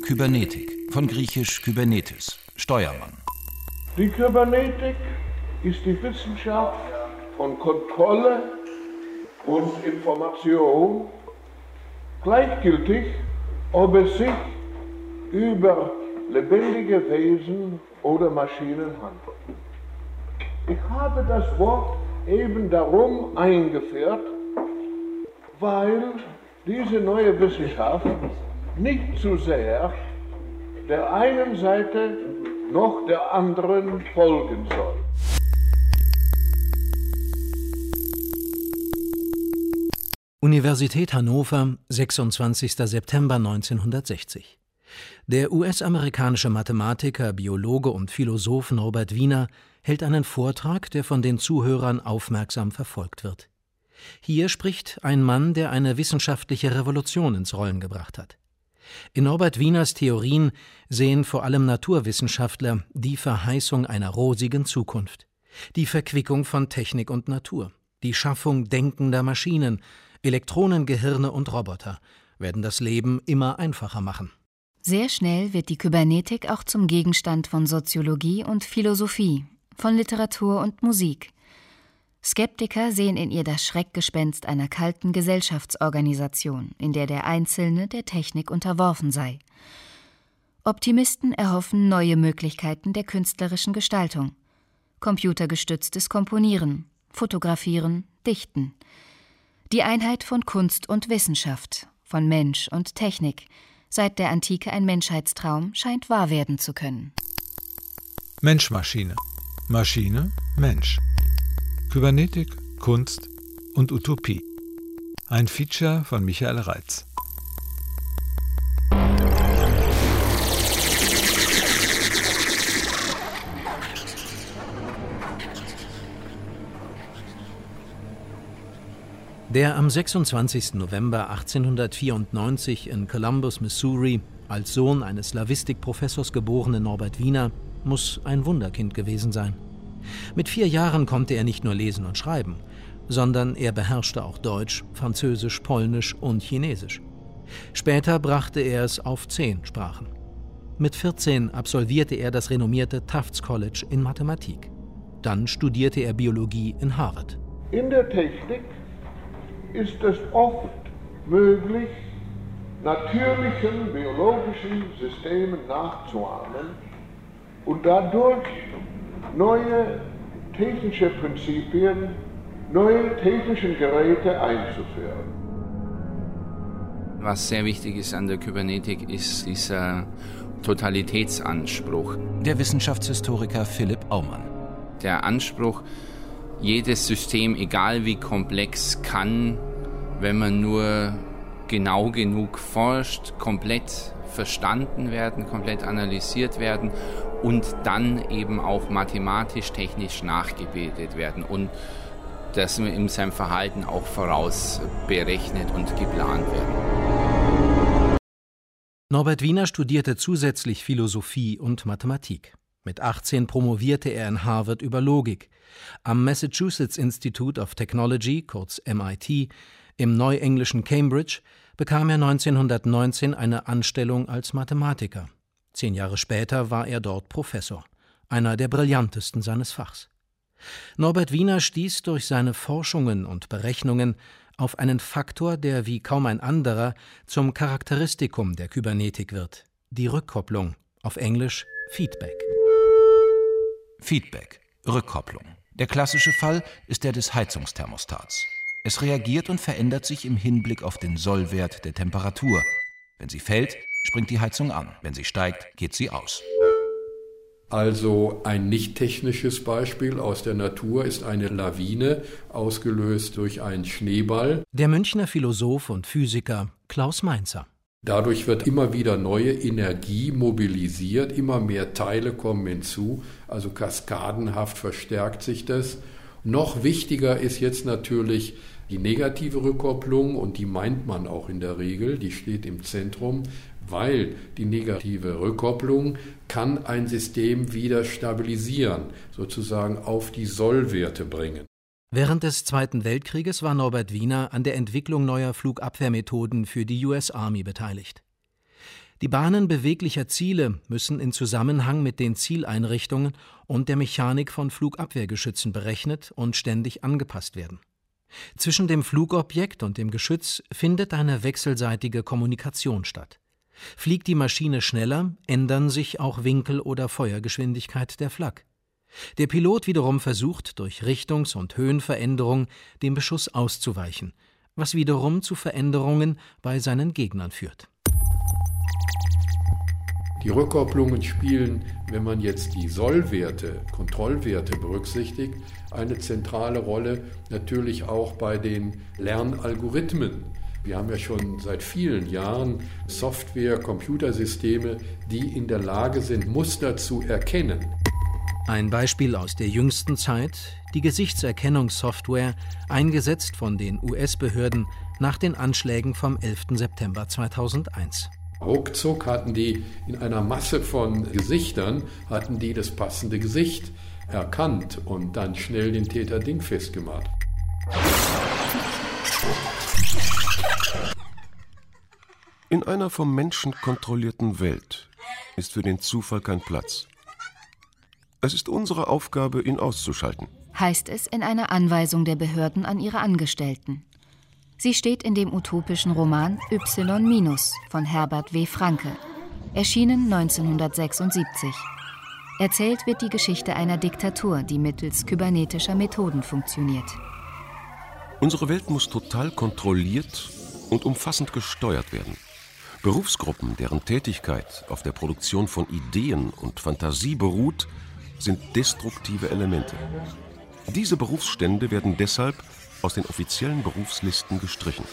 Kybernetik, von griechisch Kybernetes, Steuermann. Die Kybernetik ist die Wissenschaft von Kontrolle und Information, gleichgültig, ob es sich über lebendige Wesen oder Maschinen handelt. Ich habe das Wort eben darum eingeführt, weil diese neue Wissenschaft nicht zu sehr der einen Seite noch der anderen folgen soll. Universität Hannover, 26. September 1960. Der US-amerikanische Mathematiker, Biologe und Philosoph Norbert Wiener hält einen Vortrag, der von den Zuhörern aufmerksam verfolgt wird. Hier spricht ein Mann, der eine wissenschaftliche Revolution ins Rollen gebracht hat. In Norbert Wieners Theorien sehen vor allem Naturwissenschaftler die Verheißung einer rosigen Zukunft, die Verquickung von Technik und Natur, die Schaffung denkender Maschinen, Elektronengehirne und Roboter werden das Leben immer einfacher machen. Sehr schnell wird die Kybernetik auch zum Gegenstand von Soziologie und Philosophie, von Literatur und Musik. Skeptiker sehen in ihr das Schreckgespenst einer kalten Gesellschaftsorganisation, in der der Einzelne der Technik unterworfen sei. Optimisten erhoffen neue Möglichkeiten der künstlerischen Gestaltung. Computergestütztes Komponieren, Fotografieren, Dichten. Die Einheit von Kunst und Wissenschaft, von Mensch und Technik, seit der Antike ein Menschheitstraum, scheint wahr werden zu können. Mensch-Maschine, Maschine, Mensch. Kybernetik, Kunst und Utopie. Ein Feature von Michael Reitz. Der am 26. November 1894 in Columbus, Missouri, als Sohn eines Slavistikprofessors geborene Norbert Wiener muss ein Wunderkind gewesen sein. Mit 4 Jahren konnte er nicht nur lesen und schreiben, sondern er beherrschte auch Deutsch, Französisch, Polnisch und Chinesisch. Später brachte er es auf 10 Sprachen. Mit 14 absolvierte er das renommierte Tufts College in Mathematik. Dann studierte er Biologie in Harvard. In der Technik ist es oft möglich, natürlichen biologischen Systemen nachzuahmen und dadurch neue technische Prinzipien, neue technische Geräte einzuführen. Was sehr wichtig ist an der Kybernetik, ist dieser Totalitätsanspruch. Der Wissenschaftshistoriker Philipp Aumann. Der Anspruch, jedes System, egal wie komplex, kann, wenn man nur genau genug forscht, komplett verstanden werden, komplett analysiert werden und dann eben auch mathematisch, technisch nachgebildet werden und dass wir in seinem Verhalten auch vorausberechnet und geplant werden. Norbert Wiener studierte zusätzlich Philosophie und Mathematik. Mit 18 promovierte er in Harvard über Logik. Am Massachusetts Institute of Technology, kurz MIT, im neuenglischen Cambridge, bekam er 1919 eine Anstellung als Mathematiker. 10 Jahre später war er dort Professor, einer der brillantesten seines Fachs. Norbert Wiener stieß durch seine Forschungen und Berechnungen auf einen Faktor, der wie kaum ein anderer zum Charakteristikum der Kybernetik wird: die Rückkopplung, auf Englisch Feedback. Feedback, Rückkopplung. Der klassische Fall ist der des Heizungsthermostats. Es reagiert und verändert sich im Hinblick auf den Sollwert der Temperatur. Wenn sie fällt, springt die Heizung an. Wenn sie steigt, geht sie aus. Also ein nicht technisches Beispiel aus der Natur ist eine Lawine, ausgelöst durch einen Schneeball. Der Münchner Philosoph und Physiker Klaus Mainzer. Dadurch wird immer wieder neue Energie mobilisiert, immer mehr Teile kommen hinzu, also kaskadenhaft verstärkt sich das. Noch wichtiger ist jetzt natürlich die negative Rückkopplung, und die meint man auch in der Regel, die steht im Zentrum, weil die negative Rückkopplung kann ein System wieder stabilisieren, sozusagen auf die Sollwerte bringen. Während des Zweiten Weltkrieges war Norbert Wiener an der Entwicklung neuer Flugabwehrmethoden für die US Army beteiligt. Die Bahnen beweglicher Ziele müssen in Zusammenhang mit den Zieleinrichtungen und der Mechanik von Flugabwehrgeschützen berechnet und ständig angepasst werden. Zwischen dem Flugobjekt und dem Geschütz findet eine wechselseitige Kommunikation statt. Fliegt die Maschine schneller, ändern sich auch Winkel oder Feuergeschwindigkeit der Flak. Der Pilot wiederum versucht, durch Richtungs- und Höhenveränderung dem Beschuss auszuweichen, was wiederum zu Veränderungen bei seinen Gegnern führt. Die Rückkopplungen spielen, wenn man jetzt die Sollwerte, Kontrollwerte berücksichtigt, eine zentrale Rolle, natürlich auch bei den Lernalgorithmen. Wir haben ja schon seit vielen Jahren Software, Computersysteme, die in der Lage sind, Muster zu erkennen. Ein Beispiel aus der jüngsten Zeit: die Gesichtserkennungssoftware, eingesetzt von den US-Behörden nach den Anschlägen vom 11. September 2001. Ruckzuck hatten die in einer Masse von Gesichtern, das passende Gesicht erkannt und dann schnell den Täter dingfest gemacht. In einer vom Menschen kontrollierten Welt ist für den Zufall kein Platz. Es ist unsere Aufgabe, ihn auszuschalten, heißt es in einer Anweisung der Behörden an ihre Angestellten. Sie steht in dem utopischen Roman Y- von Herbert W. Franke, erschienen 1976. Erzählt wird die Geschichte einer Diktatur, die mittels kybernetischer Methoden funktioniert. Unsere Welt muss total kontrolliert und umfassend gesteuert werden. Berufsgruppen, deren Tätigkeit auf der Produktion von Ideen und Fantasie beruht, sind destruktive Elemente. Diese Berufsstände werden deshalb aus den offiziellen Berufslisten gestrichen.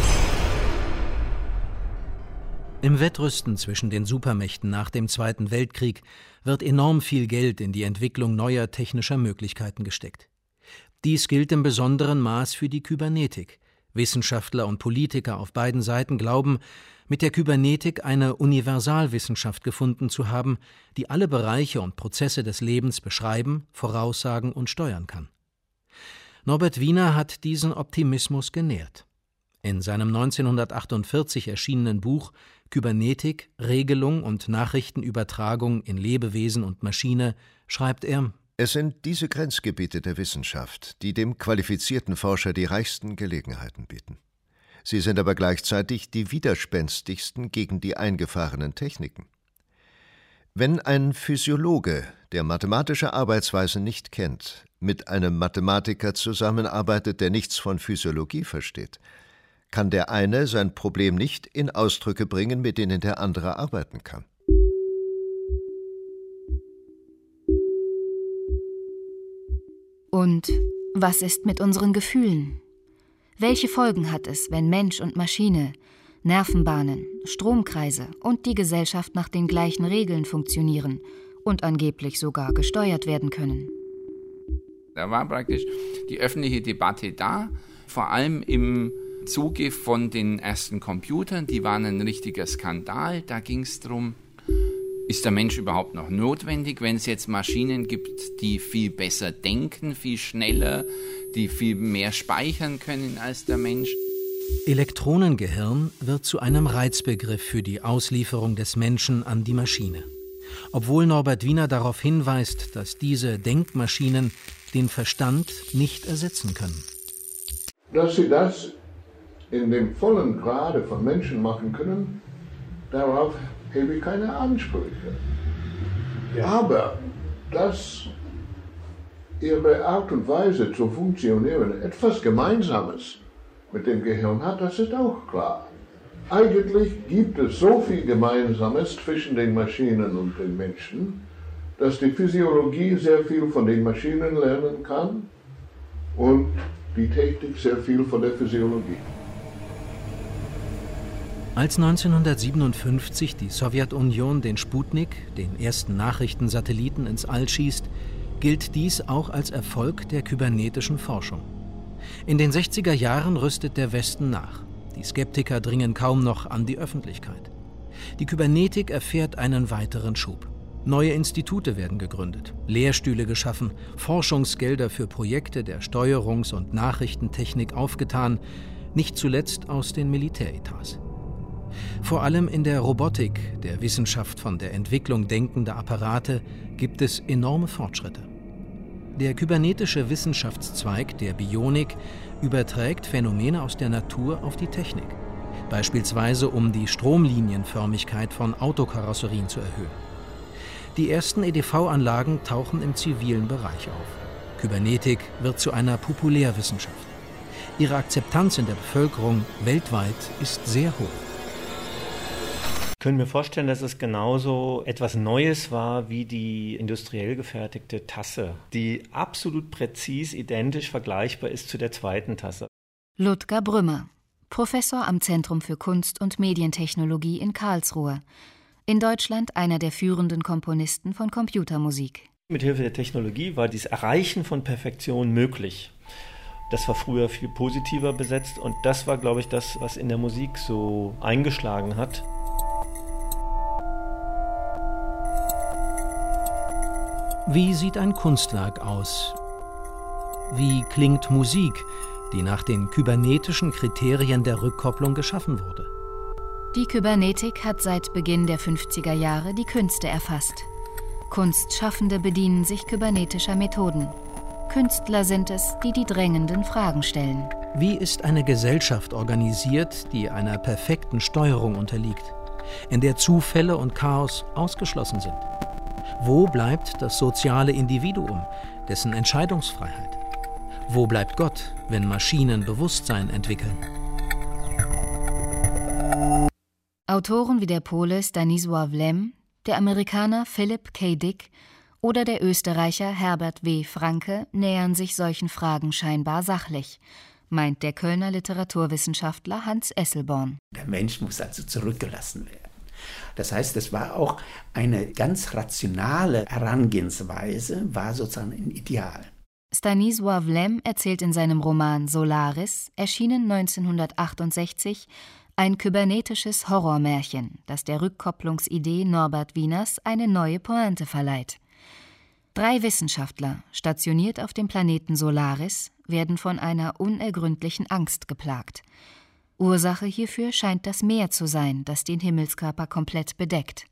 Im Wettrüsten zwischen den Supermächten nach dem Zweiten Weltkrieg wird enorm viel Geld in die Entwicklung neuer technischer Möglichkeiten gesteckt. Dies gilt im besonderen Maß für die Kybernetik. Wissenschaftler und Politiker auf beiden Seiten glauben, mit der Kybernetik eine Universalwissenschaft gefunden zu haben, die alle Bereiche und Prozesse des Lebens beschreiben, voraussagen und steuern kann. Norbert Wiener hat diesen Optimismus genährt. In seinem 1948 erschienenen Buch Kybernetik, Regelung und Nachrichtenübertragung in Lebewesen und Maschine schreibt er: Es sind diese Grenzgebiete der Wissenschaft, die dem qualifizierten Forscher die reichsten Gelegenheiten bieten. Sie sind aber gleichzeitig die widerspenstigsten gegen die eingefahrenen Techniken. Wenn ein Physiologe, der mathematische Arbeitsweisen nicht kennt, mit einem Mathematiker zusammenarbeitet, der nichts von Physiologie versteht, kann der eine sein Problem nicht in Ausdrücke bringen, mit denen der andere arbeiten kann. Und was ist mit unseren Gefühlen? Welche Folgen hat es, wenn Mensch und Maschine, Nervenbahnen, Stromkreise und die Gesellschaft nach den gleichen Regeln funktionieren und angeblich sogar gesteuert werden können? Da war praktisch die öffentliche Debatte da, vor allem im Zuge von den ersten Computern. Die waren ein richtiger Skandal. Da ging es darum, ist der Mensch überhaupt noch notwendig, wenn es jetzt Maschinen gibt, die viel besser denken, viel schneller, die viel mehr speichern können als der Mensch? Elektronengehirn wird zu einem Reizbegriff für die Auslieferung des Menschen an die Maschine. Obwohl Norbert Wiener darauf hinweist, dass diese Denkmaschinen den Verstand nicht ersetzen können. Dass sie das in dem vollen Grade von Menschen machen können, darauf habe ich keine Ansprüche. Ja. Aber dass ihre Art und Weise zu funktionieren etwas Gemeinsames mit dem Gehirn hat, das ist auch klar. Eigentlich gibt es so viel Gemeinsames zwischen den Maschinen und den Menschen, dass die Physiologie sehr viel von den Maschinen lernen kann und die Technik sehr viel von der Physiologie. Als 1957 die Sowjetunion den Sputnik, den ersten Nachrichtensatelliten, ins All schießt, gilt dies auch als Erfolg der kybernetischen Forschung. In den 60er Jahren rüstet der Westen nach. Die Skeptiker dringen kaum noch an die Öffentlichkeit. Die Kybernetik erfährt einen weiteren Schub. Neue Institute werden gegründet, Lehrstühle geschaffen, Forschungsgelder für Projekte der Steuerungs- und Nachrichtentechnik aufgetan, nicht zuletzt aus den Militäretats. Vor allem in der Robotik, der Wissenschaft von der Entwicklung denkender Apparate, gibt es enorme Fortschritte. Der kybernetische Wissenschaftszweig der Bionik überträgt Phänomene aus der Natur auf die Technik, beispielsweise um die Stromlinienförmigkeit von Autokarosserien zu erhöhen. Die ersten EDV-Anlagen tauchen im zivilen Bereich auf. Kybernetik wird zu einer Populärwissenschaft. Ihre Akzeptanz in der Bevölkerung weltweit ist sehr hoch. Ich könnte mir vorstellen, dass es genauso etwas Neues war wie die industriell gefertigte Tasse, die absolut präzis identisch vergleichbar ist zu der zweiten Tasse. Ludger Brümmer, Professor am Zentrum für Kunst- und Medientechnologie in Karlsruhe. In Deutschland einer der führenden Komponisten von Computermusik. Mithilfe der Technologie war dieses Erreichen von Perfektion möglich. Das war früher viel positiver besetzt und das war, glaube ich, das, was in der Musik so eingeschlagen hat. Wie sieht ein Kunstwerk aus? Wie klingt Musik, die nach den kybernetischen Kriterien der Rückkopplung geschaffen wurde? Die Kybernetik hat seit Beginn der 50er Jahre die Künste erfasst. Kunstschaffende bedienen sich kybernetischer Methoden. Künstler sind es, die die drängenden Fragen stellen. Wie ist eine Gesellschaft organisiert, die einer perfekten Steuerung unterliegt, in der Zufälle und Chaos ausgeschlossen sind? Wo bleibt das soziale Individuum, dessen Entscheidungsfreiheit? Wo bleibt Gott, wenn Maschinen Bewusstsein entwickeln? Autoren wie der Pole Stanisław Lem, der Amerikaner Philip K. Dick oder der Österreicher Herbert W. Franke nähern sich solchen Fragen scheinbar sachlich, meint der Kölner Literaturwissenschaftler Hans Esselborn. Der Mensch muss also zurückgelassen werden. Das heißt, es war auch eine ganz rationale Herangehensweise, war sozusagen ein Ideal. Stanisław Lem erzählt in seinem Roman Solaris, erschienen 1968, ein kybernetisches Horrormärchen, das der Rückkopplungsidee Norbert Wieners eine neue Pointe verleiht. 3 Wissenschaftler, stationiert auf dem Planeten Solaris, werden von einer unergründlichen Angst geplagt. Ursache hierfür scheint das Meer zu sein, das den Himmelskörper komplett bedeckt.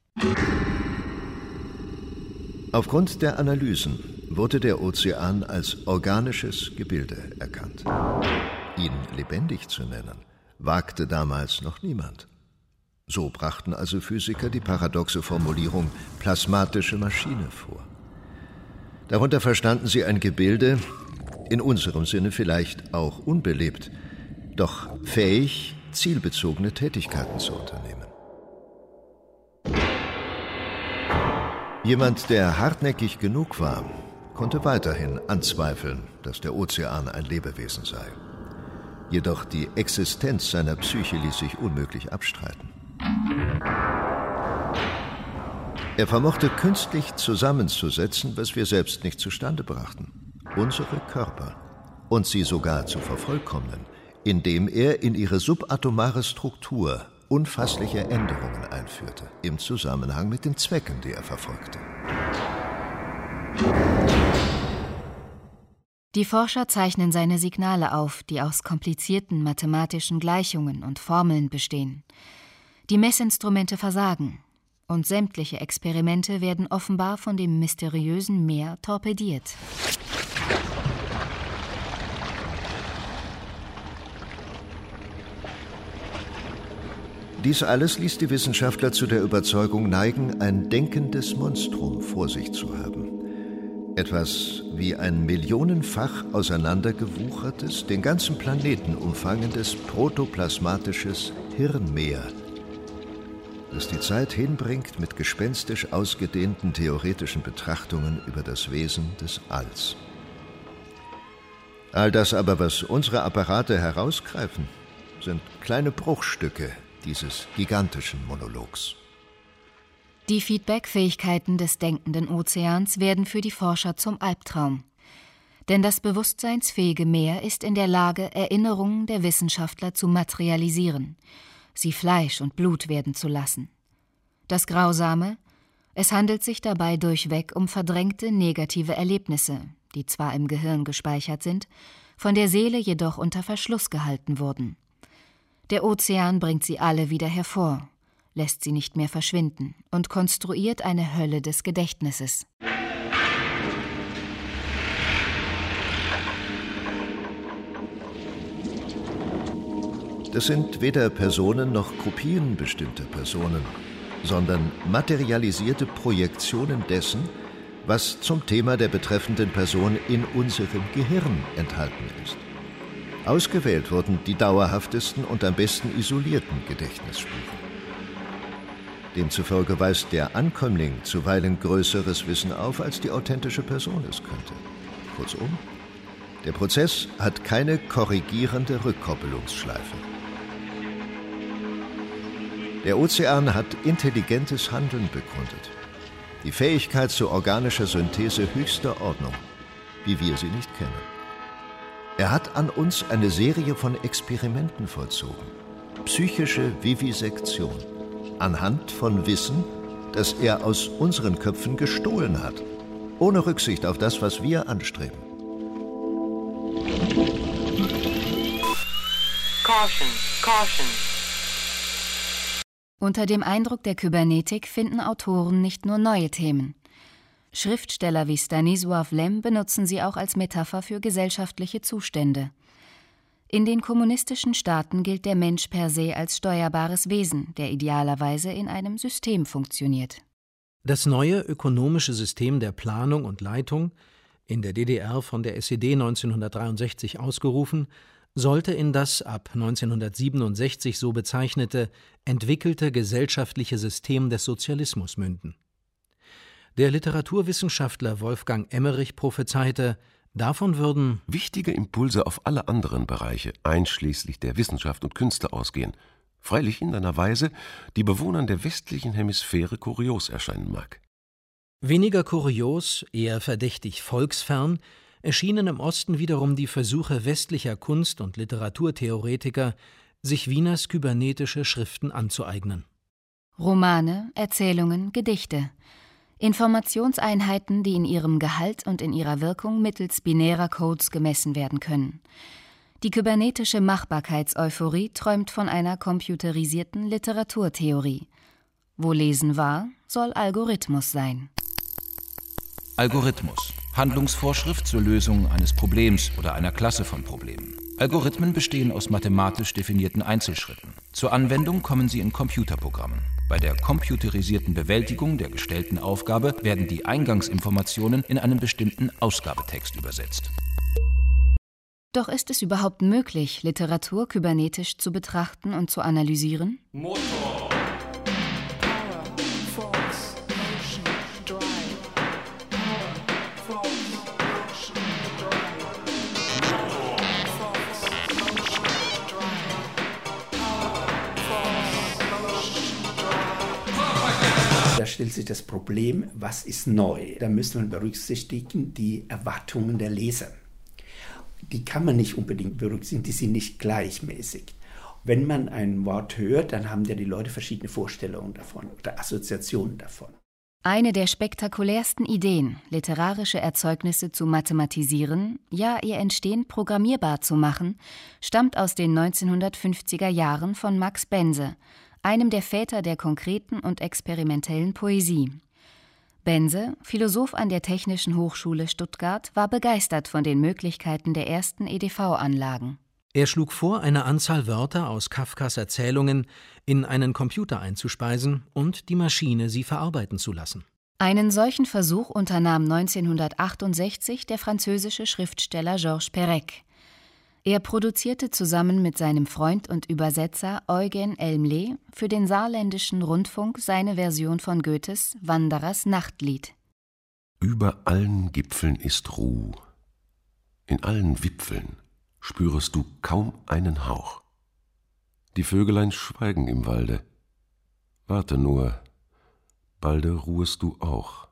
Aufgrund der Analysen wurde der Ozean als organisches Gebilde erkannt. Ihn lebendig zu nennen, wagte damals noch niemand. So brachten also Physiker die paradoxe Formulierung plasmatische Maschine vor. Darunter verstanden sie ein Gebilde, in unserem Sinne vielleicht auch unbelebt, doch fähig, zielbezogene Tätigkeiten zu unternehmen. Jemand, der hartnäckig genug war, konnte weiterhin anzweifeln, dass der Ozean ein Lebewesen sei. Jedoch die Existenz seiner Psyche ließ sich unmöglich abstreiten. Er vermochte künstlich zusammenzusetzen, was wir selbst nicht zustande brachten, unsere Körper, und sie sogar zu vervollkommnen, indem er in ihre subatomare Struktur unfassliche Änderungen einführte, im Zusammenhang mit den Zwecken, die er verfolgte. Die Forscher zeichnen seine Signale auf, die aus komplizierten mathematischen Gleichungen und Formeln bestehen. Die Messinstrumente versagen und sämtliche Experimente werden offenbar von dem mysteriösen Meer torpediert. Dies alles ließ die Wissenschaftler zu der Überzeugung neigen, ein denkendes Monstrum vor sich zu haben. Etwas wie ein millionenfach auseinandergewuchertes, den ganzen Planeten umfangendes protoplasmatisches Hirnmeer, das die Zeit hinbringt mit gespenstisch ausgedehnten theoretischen Betrachtungen über das Wesen des Alls. All das aber, was unsere Apparate herausgreifen, sind kleine Bruchstücke dieses gigantischen Monologs. Die Feedback-Fähigkeiten des denkenden Ozeans werden für die Forscher zum Albtraum. Denn das bewusstseinsfähige Meer ist in der Lage, Erinnerungen der Wissenschaftler zu materialisieren, sie Fleisch und Blut werden zu lassen. Das Grausame: Es handelt sich dabei durchweg um verdrängte negative Erlebnisse, die zwar im Gehirn gespeichert sind, von der Seele jedoch unter Verschluss gehalten wurden. Der Ozean bringt sie alle wieder hervor, lässt sie nicht mehr verschwinden und konstruiert eine Hölle des Gedächtnisses. Das sind weder Personen noch Kopien bestimmter Personen, sondern materialisierte Projektionen dessen, was zum Thema der betreffenden Person in unserem Gehirn enthalten ist. Ausgewählt wurden die dauerhaftesten und am besten isolierten Gedächtnisspuren. Demzufolge weist der Ankömmling zuweilen größeres Wissen auf, als die authentische Person es könnte. Kurzum, der Prozess hat keine korrigierende Rückkoppelungsschleife. Der Ozean hat intelligentes Handeln begründet. Die Fähigkeit zu organischer Synthese höchster Ordnung, wie wir sie nicht kennen. Er hat an uns eine Serie von Experimenten vollzogen. Psychische Vivisektion. Anhand von Wissen, das er aus unseren Köpfen gestohlen hat. Ohne Rücksicht auf das, was wir anstreben. Caution, caution. Unter dem Eindruck der Kybernetik finden Autoren nicht nur neue Themen. Schriftsteller wie Stanisław Lem benutzen sie auch als Metapher für gesellschaftliche Zustände. In den kommunistischen Staaten gilt der Mensch per se als steuerbares Wesen, der idealerweise in einem System funktioniert. Das neue ökonomische System der Planung und Leitung, in der DDR von der SED 1963 ausgerufen, sollte in das ab 1967 so bezeichnete entwickelte gesellschaftliche System des Sozialismus münden. Der Literaturwissenschaftler Wolfgang Emmerich prophezeite, davon würden wichtige Impulse auf alle anderen Bereiche, einschließlich der Wissenschaft und Künste, ausgehen, freilich in einer Weise, die Bewohnern der westlichen Hemisphäre kurios erscheinen mag. Weniger kurios, eher verdächtig volksfern, erschienen im Osten wiederum die Versuche westlicher Kunst- und Literaturtheoretiker, sich Wieners kybernetische Schriften anzueignen. Romane, Erzählungen, Gedichte. Informationseinheiten, die in ihrem Gehalt und in ihrer Wirkung mittels binärer Codes gemessen werden können. Die kybernetische Machbarkeitseuphorie träumt von einer computerisierten Literaturtheorie. Wo Lesen war, soll Algorithmus sein. Algorithmus. Handlungsvorschrift zur Lösung eines Problems oder einer Klasse von Problemen. Algorithmen bestehen aus mathematisch definierten Einzelschritten. Zur Anwendung kommen sie in Computerprogrammen. Bei der computerisierten Bewältigung der gestellten Aufgabe werden die Eingangsinformationen in einen bestimmten Ausgabetext übersetzt. Doch ist es überhaupt möglich, Literatur kybernetisch zu betrachten und zu analysieren? Motor. Power, Force, Motion, Drive. Power, Force, Motion, Drive. Motor. Force, Motion, Drive. Power, Force, Motion, Drive. Da stellt sich das Problem, was ist neu? Da müsste man berücksichtigen die Erwartungen der Leser. Die kann man nicht unbedingt berücksichtigen, die sind nicht gleichmäßig. Wenn man ein Wort hört, dann haben ja die Leute verschiedene Vorstellungen davon oder Assoziationen davon. Eine der spektakulärsten Ideen, literarische Erzeugnisse zu mathematisieren, ja ihr Entstehen programmierbar zu machen, stammt aus den 1950er Jahren von Max Bense, einem der Väter der konkreten und experimentellen Poesie. Bense, Philosoph an der Technischen Hochschule Stuttgart, war begeistert von den Möglichkeiten der ersten EDV-Anlagen. Er schlug vor, eine Anzahl Wörter aus Kafkas Erzählungen in einen Computer einzuspeisen und die Maschine sie verarbeiten zu lassen. Einen solchen Versuch unternahm 1968 der französische Schriftsteller Georges Perec. Er produzierte zusammen mit seinem Freund und Übersetzer Eugen Elmle für den saarländischen Rundfunk seine Version von Goethes Wanderers Nachtlied. Über allen Gipfeln ist Ruh, in allen Wipfeln spürest du kaum einen Hauch. Die Vögelein schweigen im Walde, warte nur, balde ruhest du auch.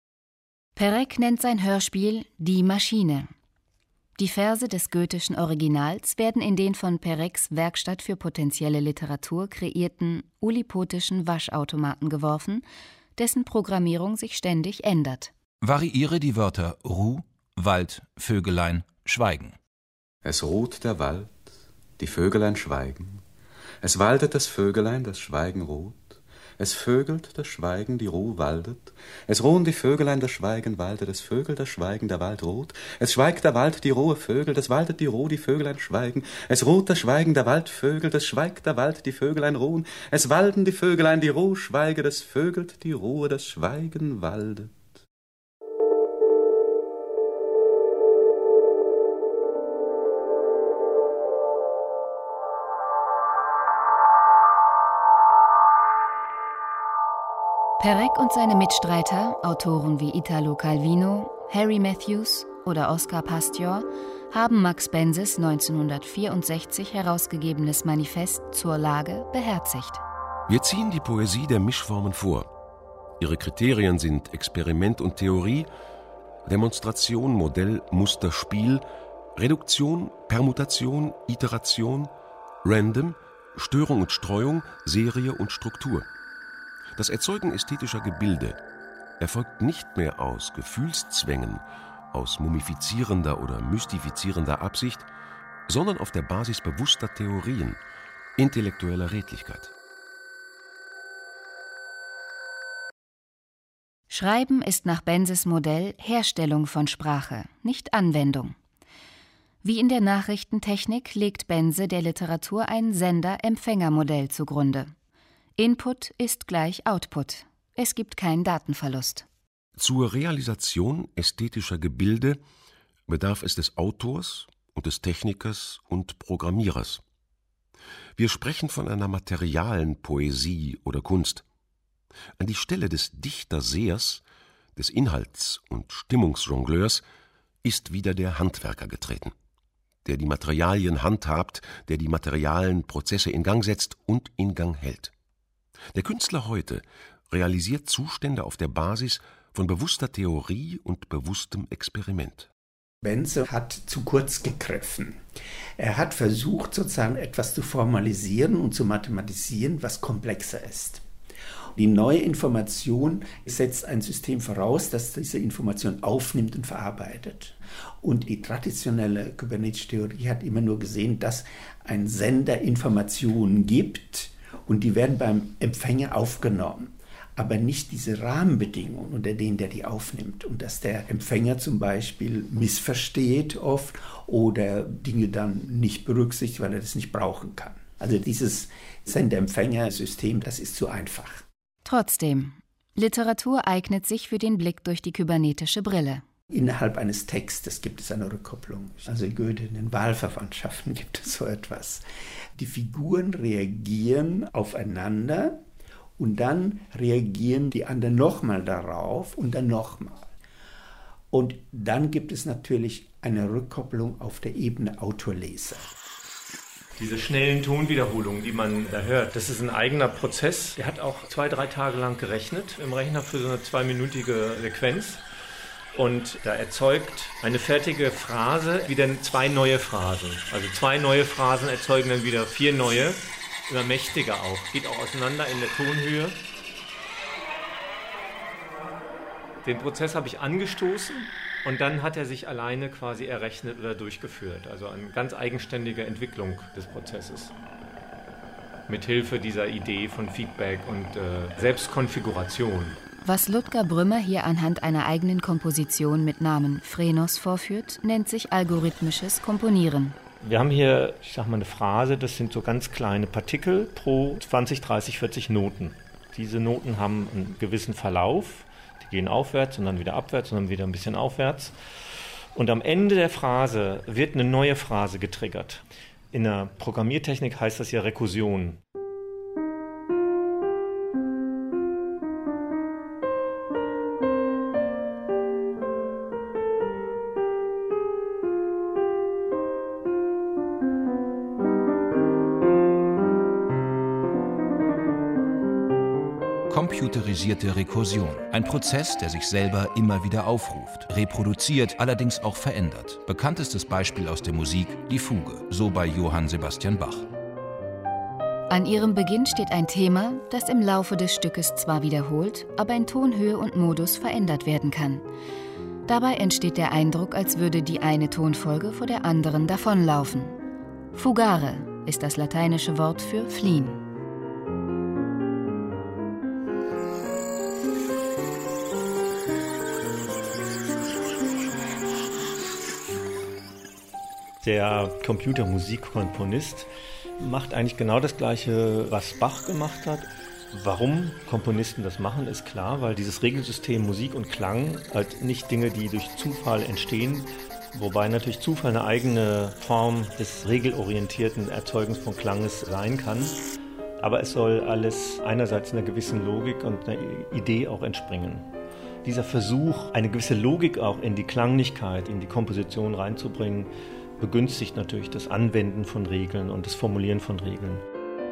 Perec nennt sein Hörspiel »Die Maschine«. Die Verse des goethischen Originals werden in den von Perecs Werkstatt für potenzielle Literatur kreierten ulipotischen Waschautomaten geworfen, dessen Programmierung sich ständig ändert. Variiere die Wörter Ruh, Wald, Vögelein, Schweigen. Es ruht der Wald, die Vögelein schweigen, Es waldet das Vögelein, das Schweigen ruht. Es vögelt das Schweigen, die Ruh waldet. Es ruhen die Vögelein, das Schweigen waldet. Es vögelt das Schweigen, der Wald ruht. Es schweigt der Wald, die rohe Vögel. Es waldet die Ruh, die Vögelein schweigen. Es ruht das Schweigen, der Wald vögelt. Es schweigt der Wald, die Vögelein ruhen. Es walden die Vögelein, die Ruh schweiget. Es vögelt die Ruhe, das Schweigen waldet. Perec und seine Mitstreiter, Autoren wie Italo Calvino, Harry Matthews oder Oskar Pastior, haben Max Benzes 1964 herausgegebenes Manifest zur Lage beherzigt. Wir ziehen die Poesie der Mischformen vor. Ihre Kriterien sind Experiment und Theorie, Demonstration, Modell, Muster, Spiel, Reduktion, Permutation, Iteration, Random, Störung und Streuung, Serie und Struktur. Das Erzeugen ästhetischer Gebilde erfolgt nicht mehr aus Gefühlszwängen, aus mumifizierender oder mystifizierender Absicht, sondern auf der Basis bewusster Theorien, intellektueller Redlichkeit. Schreiben ist nach Benzes Modell Herstellung von Sprache, nicht Anwendung. Wie in der Nachrichtentechnik legt Bense der Literatur ein Sender-Empfänger-Modell zugrunde. Input ist gleich Output. Es gibt keinen Datenverlust. Zur Realisation ästhetischer Gebilde bedarf es des Autors und des Technikers und Programmierers. Wir sprechen von einer materialen Poesie oder Kunst. An die Stelle des Dichtersehers, des Inhalts- und Stimmungsjongleurs ist wieder der Handwerker getreten, der die Materialien handhabt, der die materialen Prozesse in Gang setzt und in Gang hält. Der Künstler heute realisiert Zustände auf der Basis von bewusster Theorie und bewusstem Experiment. Bense hat zu kurz gegriffen. Er hat versucht, sozusagen etwas zu formalisieren und zu mathematisieren, was komplexer ist. Die neue Information setzt ein System voraus, das diese Information aufnimmt und verarbeitet. Und die traditionelle kybernetische Theorie hat immer nur gesehen, dass ein Sender Informationen gibt, und die werden beim Empfänger aufgenommen, aber nicht diese Rahmenbedingungen, unter denen der die aufnimmt. Und dass der Empfänger zum Beispiel missversteht oft oder Dinge dann nicht berücksichtigt, weil er das nicht brauchen kann. Also dieses Sender-Empfänger-System, das ist zu einfach. Trotzdem, Literatur eignet sich für den Blick durch die kybernetische Brille. Innerhalb eines Textes gibt es eine Rückkopplung. Also in Goethe in den Wahlverwandtschaften gibt es so etwas. Die Figuren reagieren aufeinander und dann reagieren die anderen nochmal darauf und dann nochmal. Und dann gibt es natürlich eine Rückkopplung auf der Ebene Autor-Leser. Diese schnellen Tonwiederholungen, die man da hört, das ist ein eigener Prozess. Der hat auch 2-3 Tage lang gerechnet im Rechner für so eine 2-minütige Sequenz. Und da erzeugt eine fertige Phrase wieder 2 neue Phrasen. Also 2 neue Phrasen erzeugen dann wieder 4 neue, immer mächtiger auch. Geht auch auseinander in der Tonhöhe. Den Prozess habe ich angestoßen und dann hat er sich alleine quasi errechnet oder durchgeführt. Also eine ganz eigenständige Entwicklung des Prozesses. Mithilfe dieser Idee von Feedback und Selbstkonfiguration. Was Ludger Brümmer hier anhand einer eigenen Komposition mit Namen Phrenos vorführt, nennt sich algorithmisches Komponieren. Wir haben hier, ich sag mal, eine Phrase, das sind so ganz kleine Partikel pro 20, 30, 40 Noten. Diese Noten haben einen gewissen Verlauf, die gehen aufwärts und dann wieder abwärts und dann wieder ein bisschen aufwärts. Und am Ende der Phrase wird eine neue Phrase getriggert. In der Programmiertechnik heißt das ja Rekursion. Computerisierte Rekursion. Ein Prozess, der sich selber immer wieder aufruft, reproduziert, allerdings auch verändert. Bekanntestes Beispiel aus der Musik, die Fuge, so bei Johann Sebastian Bach. An ihrem Beginn steht ein Thema, das im Laufe des Stückes zwar wiederholt, aber in Tonhöhe und Modus verändert werden kann. Dabei entsteht der Eindruck, als würde die eine Tonfolge vor der anderen davonlaufen. Fugare ist das lateinische Wort für fliehen. Der Computermusikkomponist macht eigentlich genau das Gleiche, was Bach gemacht hat. Warum Komponisten das machen, ist klar, weil dieses Regelsystem Musik und Klang halt nicht Dinge, die durch Zufall entstehen, wobei natürlich Zufall eine eigene Form des regelorientierten Erzeugens von Klanges sein kann. Aber es soll alles einerseits einer gewissen Logik und einer Idee auch entspringen. Dieser Versuch, eine gewisse Logik auch in die Klanglichkeit, in die Komposition reinzubringen, begünstigt natürlich das Anwenden von Regeln und das Formulieren von Regeln.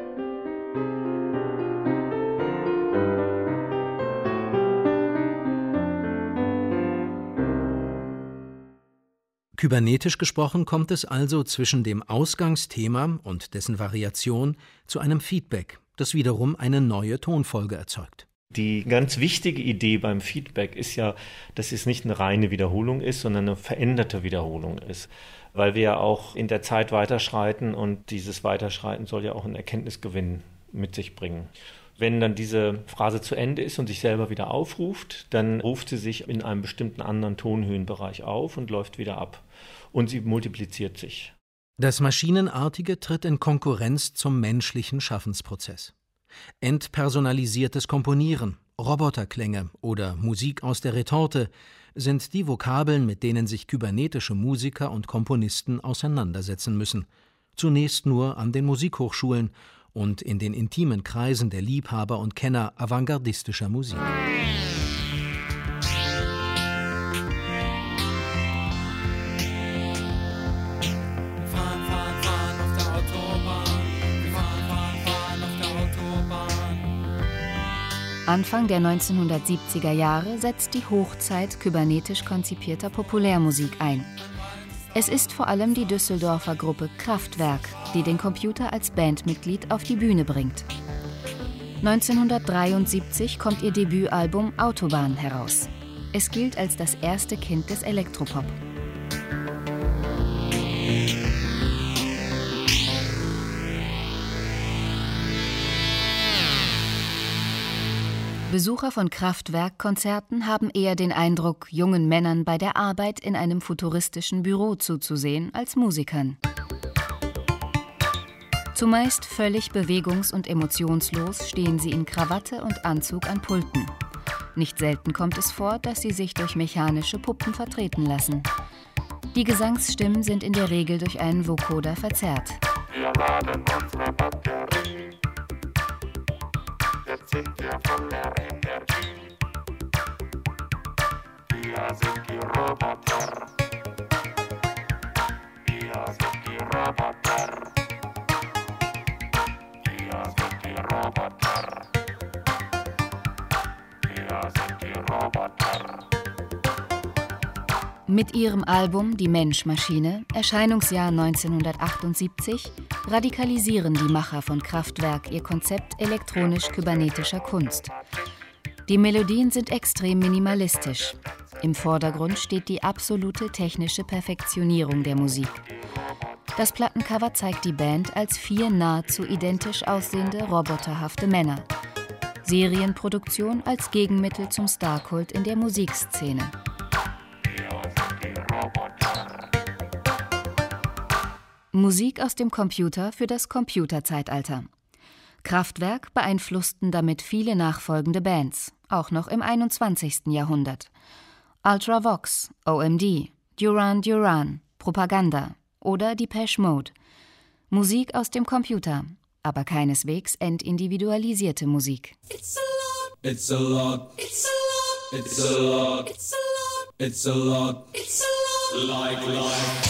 Kybernetisch gesprochen kommt es also zwischen dem Ausgangsthema und dessen Variation zu einem Feedback, das wiederum eine neue Tonfolge erzeugt. Die ganz wichtige Idee beim Feedback ist ja, dass es nicht eine reine Wiederholung ist, sondern eine veränderte Wiederholung ist. Weil wir ja auch in der Zeit weiterschreiten und dieses Weiterschreiten soll ja auch einen Erkenntnisgewinn mit sich bringen. Wenn dann diese Phrase zu Ende ist und sich selber wieder aufruft, dann ruft sie sich in einem bestimmten anderen Tonhöhenbereich auf und läuft wieder ab. Und sie multipliziert sich. Das Maschinenartige tritt in Konkurrenz zum menschlichen Schaffensprozess. Entpersonalisiertes Komponieren, Roboterklänge oder Musik aus der Retorte sind die Vokabeln, mit denen sich kybernetische Musiker und Komponisten auseinandersetzen müssen. Zunächst nur an den Musikhochschulen und in den intimen Kreisen der Liebhaber und Kenner avantgardistischer Musik. Anfang der 1970er Jahre setzt die Hochzeit kybernetisch konzipierter Populärmusik ein. Es ist vor allem die Düsseldorfer Gruppe Kraftwerk, die den Computer als Bandmitglied auf die Bühne bringt. 1973 kommt ihr Debütalbum Autobahn heraus. Es gilt als das erste Kind des Elektropop. Besucher von Kraftwerk-Konzerten haben eher den Eindruck, jungen Männern bei der Arbeit in einem futuristischen Büro zuzusehen, als Musikern. Zumeist völlig bewegungs- und emotionslos stehen sie in Krawatte und Anzug an Pulten. Nicht selten kommt es vor, dass sie sich durch mechanische Puppen vertreten lassen. Die Gesangsstimmen sind in der Regel durch einen Vocoder verzerrt. Wir laden unsere Batterie. Jetzt sind wir voller Energie. Wir sind die Roboter. Wir sind die Roboter. Wir sind die Roboter. Wir sind die Roboter. Mit ihrem Album Die Mensch-Maschine, Erscheinungsjahr 1978, radikalisieren die Macher von Kraftwerk ihr Konzept elektronisch-kybernetischer Kunst. Die Melodien sind extrem minimalistisch. Im Vordergrund steht die absolute technische Perfektionierung der Musik. Das Plattencover zeigt die Band als 4 nahezu identisch aussehende, roboterhafte Männer. Serienproduktion als Gegenmittel zum Starkult in der Musikszene. Musik aus dem Computer für das Computerzeitalter. Kraftwerk beeinflussten damit viele nachfolgende Bands, auch noch im 21. Jahrhundert. Ultravox, OMD, Duran Duran, Propaganda oder Depeche Mode. Musik aus dem Computer, aber keineswegs entindividualisierte Musik. It's a lot. It's a lot. It's a lot. It's a lot. It's a lot. It's a lot. Like life.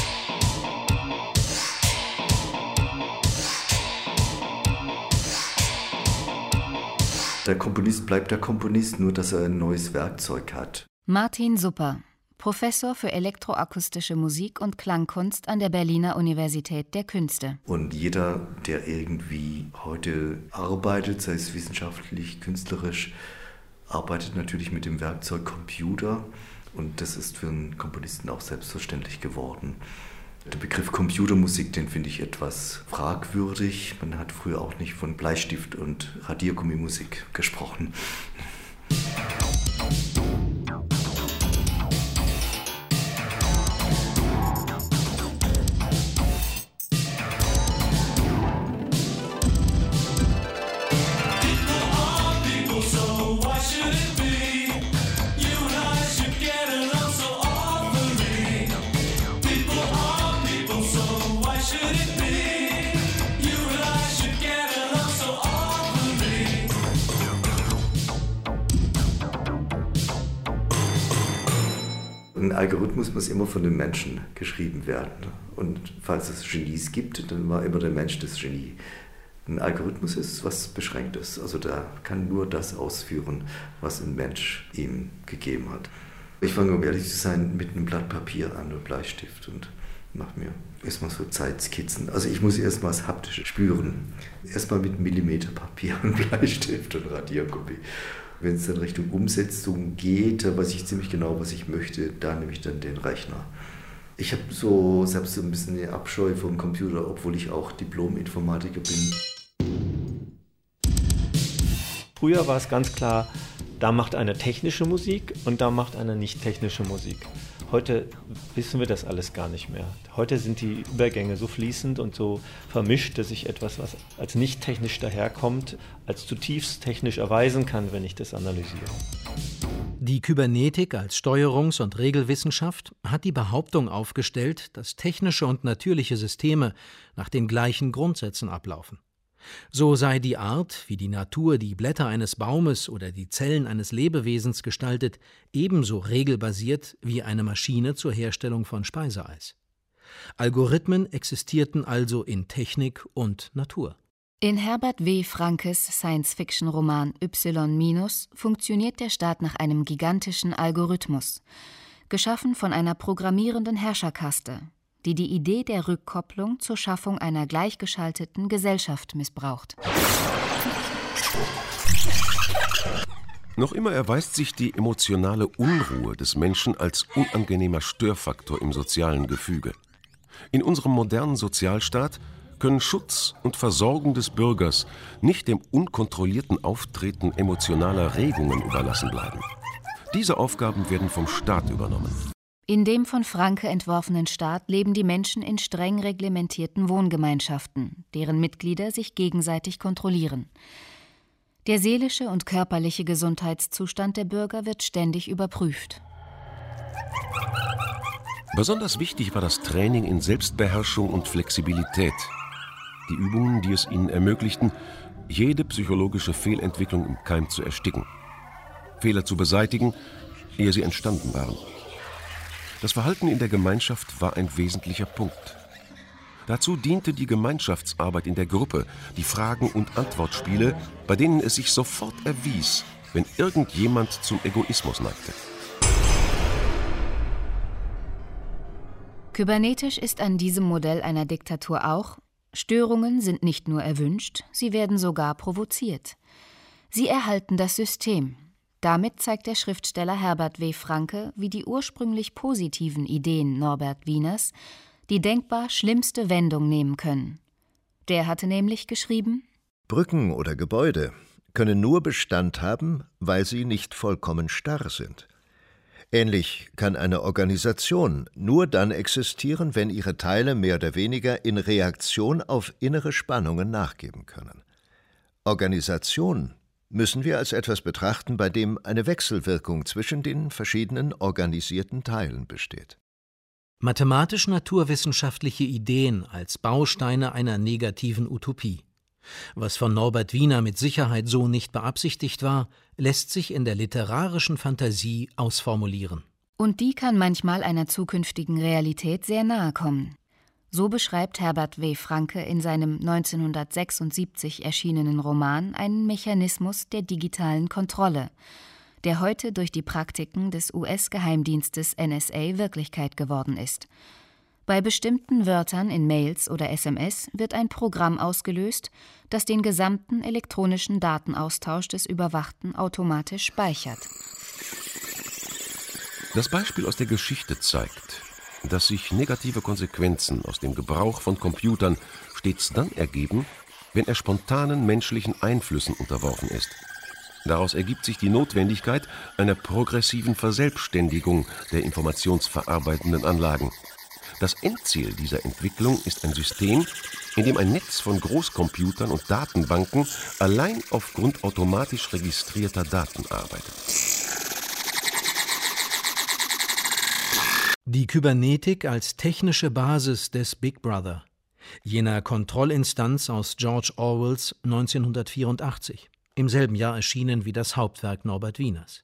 Der Komponist bleibt der Komponist, nur dass er ein neues Werkzeug hat. Martin Supper, Professor für elektroakustische Musik und Klangkunst an der Berliner Universität der Künste. Und jeder, der irgendwie heute arbeitet, sei es wissenschaftlich, künstlerisch, arbeitet natürlich mit dem Werkzeug Computer. Und das ist für einen Komponisten auch selbstverständlich geworden. Der Begriff Computermusik, den finde ich etwas fragwürdig. Man hat früher auch nicht von Bleistift- und Radiergummimusik gesprochen. Ein Algorithmus muss immer von den Menschen geschrieben werden. Und falls es Genies gibt, dann war immer der Mensch das Genie. Ein Algorithmus ist was Beschränktes. Also der kann nur das ausführen, was ein Mensch ihm gegeben hat. Ich fange, um ehrlich zu sein, mit einem Blatt Papier an und Bleistift und mache mir erstmal so Zeitskizzen. Also ich muss erstmal das Haptische spüren. Erstmal mit Millimeterpapier und Bleistift und Radiergummi. Wenn es dann Richtung Umsetzung geht, da weiß ich ziemlich genau, was ich möchte. Da nehme ich dann den Rechner. Ich habe selbst so ein bisschen eine Abscheu vom Computer, obwohl ich auch Diplom-Informatiker bin. Früher war es ganz klar, da macht eine technische Musik und da macht eine nicht technische Musik. Heute wissen wir das alles gar nicht mehr. Heute sind die Übergänge so fließend und so vermischt, dass ich etwas, was als nicht technisch daherkommt, als zutiefst technisch erweisen kann, wenn ich das analysiere. Die Kybernetik als Steuerungs- und Regelwissenschaft hat die Behauptung aufgestellt, dass technische und natürliche Systeme nach den gleichen Grundsätzen ablaufen. So sei die Art, wie die Natur die Blätter eines Baumes oder die Zellen eines Lebewesens gestaltet, ebenso regelbasiert wie eine Maschine zur Herstellung von Speiseeis. Algorithmen existierten also in Technik und Natur. In Herbert W. Frankes Science-Fiction-Roman Y- funktioniert der Staat nach einem gigantischen Algorithmus, geschaffen von einer programmierenden Herrscherkaste, die die Idee der Rückkopplung zur Schaffung einer gleichgeschalteten Gesellschaft missbraucht. Noch immer erweist sich die emotionale Unruhe des Menschen als unangenehmer Störfaktor im sozialen Gefüge. In unserem modernen Sozialstaat können Schutz und Versorgung des Bürgers nicht dem unkontrollierten Auftreten emotionaler Regungen überlassen bleiben. Diese Aufgaben werden vom Staat übernommen. In dem von Franke entworfenen Staat leben die Menschen in streng reglementierten Wohngemeinschaften, deren Mitglieder sich gegenseitig kontrollieren. Der seelische und körperliche Gesundheitszustand der Bürger wird ständig überprüft. Besonders wichtig war das Training in Selbstbeherrschung und Flexibilität. Die Übungen, die es ihnen ermöglichten, jede psychologische Fehlentwicklung im Keim zu ersticken. Fehler zu beseitigen, ehe sie entstanden waren. Das Verhalten in der Gemeinschaft war ein wesentlicher Punkt. Dazu diente die Gemeinschaftsarbeit in der Gruppe, die Fragen- und Antwortspiele, bei denen es sich sofort erwies, wenn irgendjemand zum Egoismus neigte. Kybernetisch ist an diesem Modell einer Diktatur auch: Störungen sind nicht nur erwünscht, sie werden sogar provoziert. Sie erhalten das System. Damit zeigt der Schriftsteller Herbert W. Franke, wie die ursprünglich positiven Ideen Norbert Wieners die denkbar schlimmste Wendung nehmen können. Der hatte nämlich geschrieben: Brücken oder Gebäude können nur Bestand haben, weil sie nicht vollkommen starr sind. Ähnlich kann eine Organisation nur dann existieren, wenn ihre Teile mehr oder weniger in Reaktion auf innere Spannungen nachgeben können. Organisation müssen wir als etwas betrachten, bei dem eine Wechselwirkung zwischen den verschiedenen organisierten Teilen besteht. Mathematisch-naturwissenschaftliche Ideen als Bausteine einer negativen Utopie. Was von Norbert Wiener mit Sicherheit so nicht beabsichtigt war, lässt sich in der literarischen Fantasie ausformulieren. Und die kann manchmal einer zukünftigen Realität sehr nahe kommen. So beschreibt Herbert W. Franke in seinem 1976 erschienenen Roman einen Mechanismus der digitalen Kontrolle, der heute durch die Praktiken des US-Geheimdienstes NSA Wirklichkeit geworden ist. Bei bestimmten Wörtern in Mails oder SMS wird ein Programm ausgelöst, das den gesamten elektronischen Datenaustausch des Überwachten automatisch speichert. Das Beispiel aus der Geschichte zeigt, dass sich negative Konsequenzen aus dem Gebrauch von Computern stets dann ergeben, wenn er spontanen menschlichen Einflüssen unterworfen ist. Daraus ergibt sich die Notwendigkeit einer progressiven Verselbstständigung der informationsverarbeitenden Anlagen. Das Endziel dieser Entwicklung ist ein System, in dem ein Netz von Großcomputern und Datenbanken allein aufgrund automatisch registrierter Daten arbeitet. Die Kybernetik als technische Basis des Big Brother, jener Kontrollinstanz aus George Orwells 1984, im selben Jahr erschienen wie das Hauptwerk Norbert Wieners.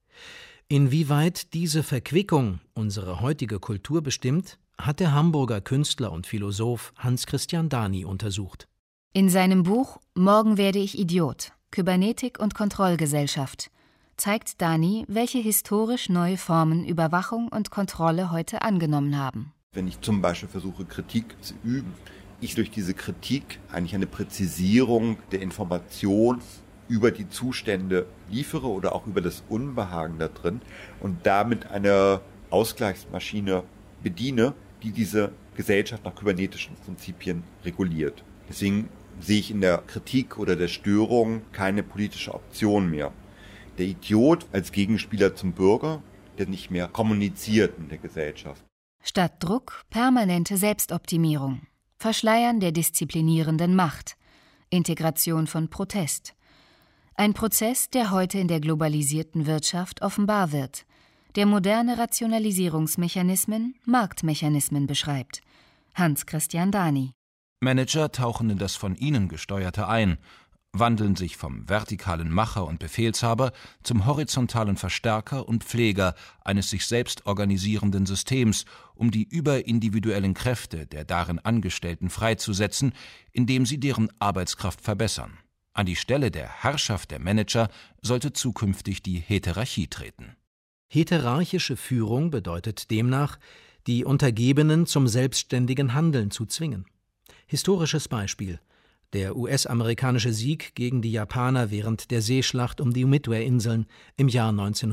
Inwieweit diese Verquickung unsere heutige Kultur bestimmt, hat der Hamburger Künstler und Philosoph Hans Christian Dani untersucht. In seinem Buch »Morgen werde ich Idiot. Kybernetik und Kontrollgesellschaft« zeigt Dani, welche historisch neue Formen Überwachung und Kontrolle heute angenommen haben. Wenn ich zum Beispiel versuche, Kritik zu üben, ich durch diese Kritik eigentlich eine Präzisierung der Information über die Zustände liefere oder auch über das Unbehagen da drin und damit eine Ausgleichsmaschine bediene, die diese Gesellschaft nach kybernetischen Prinzipien reguliert. Deswegen sehe ich in der Kritik oder der Störung keine politische Option mehr. Der Idiot als Gegenspieler zum Bürger, der nicht mehr kommuniziert in der Gesellschaft. Statt Druck permanente Selbstoptimierung, Verschleiern der disziplinierenden Macht, Integration von Protest. Ein Prozess, der heute in der globalisierten Wirtschaft offenbar wird, der moderne Rationalisierungsmechanismen, Marktmechanismen beschreibt. Hans Christian Dani. Manager tauchen in das von ihnen Gesteuerte ein, wandeln sich vom vertikalen Macher und Befehlshaber zum horizontalen Verstärker und Pfleger eines sich selbst organisierenden Systems, um die überindividuellen Kräfte der darin Angestellten freizusetzen, indem sie deren Arbeitskraft verbessern. An die Stelle der Herrschaft der Manager sollte zukünftig die Heterarchie treten. Heterarchische Führung bedeutet demnach, die Untergebenen zum selbstständigen Handeln zu zwingen. Historisches Beispiel: der US-amerikanische Sieg gegen die Japaner während der Seeschlacht um die Midway-Inseln im Jahr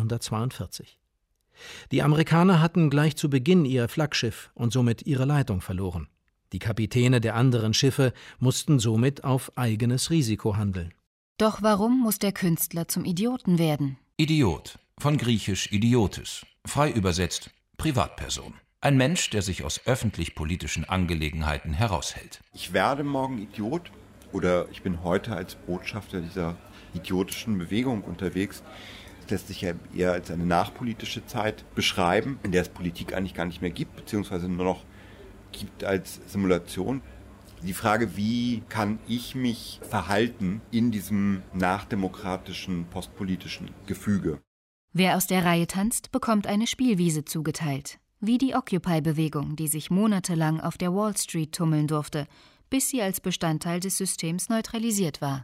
1942. Die Amerikaner hatten gleich zu Beginn ihr Flaggschiff und somit ihre Leitung verloren. Die Kapitäne der anderen Schiffe mussten somit auf eigenes Risiko handeln. Doch warum muss der Künstler zum Idioten werden? Idiot, von griechisch idiotis, frei übersetzt Privatperson. Ein Mensch, der sich aus öffentlich-politischen Angelegenheiten heraushält. Ich werde morgen Idiot oder ich bin heute als Botschafter dieser idiotischen Bewegung unterwegs. Das lässt sich ja eher als eine nachpolitische Zeit beschreiben, in der es Politik eigentlich gar nicht mehr gibt, beziehungsweise nur noch gibt als Simulation. Die Frage, wie kann ich mich verhalten in diesem nachdemokratischen, postpolitischen Gefüge? Wer aus der Reihe tanzt, bekommt eine Spielwiese zugeteilt. Wie die Occupy-Bewegung, die sich monatelang auf der Wall Street tummeln durfte, bis sie als Bestandteil des Systems neutralisiert war.